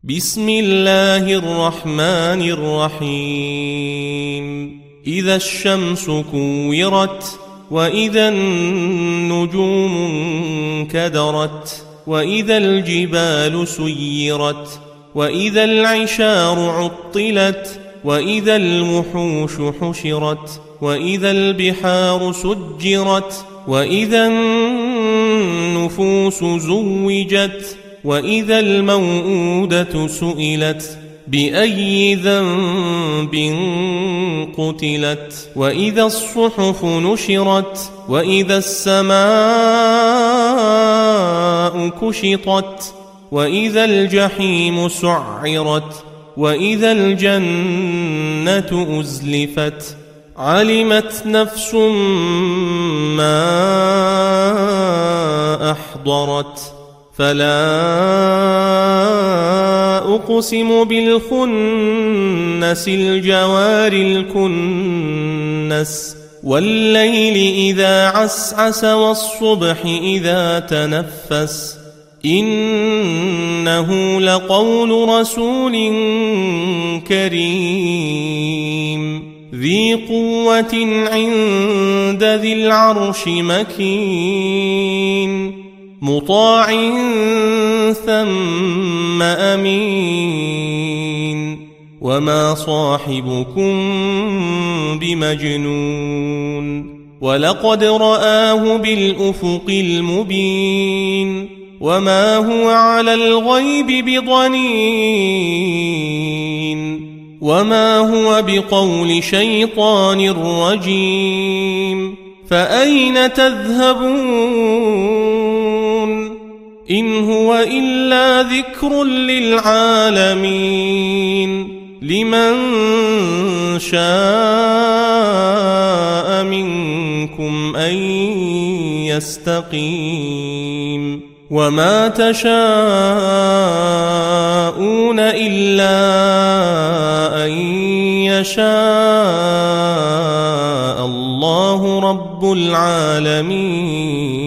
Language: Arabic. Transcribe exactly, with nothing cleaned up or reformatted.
بسم الله الرحمن الرحيم إذا الشمس كورت وإذا النجوم انكدرت وإذا الجبال سيرت وإذا العشار عطلت وإذا الوحوش حشرت وإذا البحار سجرت وإذا النفوس زوجت وإذا الموءودة سئلت بأي ذنب قتلت وإذا الصحف نشرت وإذا السماء كشطت وإذا الجحيم سعرت وإذا الجنة أزلفت علمت نفس ما أحضرت فلا أقسم بالخنس الجوار الكنس والليل إذا عسعس والصبح إذا تنفس إنه لقول رسول كريم ذي قوة عند ذي العرش مكين مطاع ثم أمين وما صاحبكم بمجنون ولقد رآه بالأفق المبين وما هو على الغيب بضنين وما هو بقول شيطان رجيم فأين تذهبون إن هو إلا ذكر للعالمين لمن شاء منكم أن يستقيم وما تشاءون إلا أن يشاء الله رب العالمين.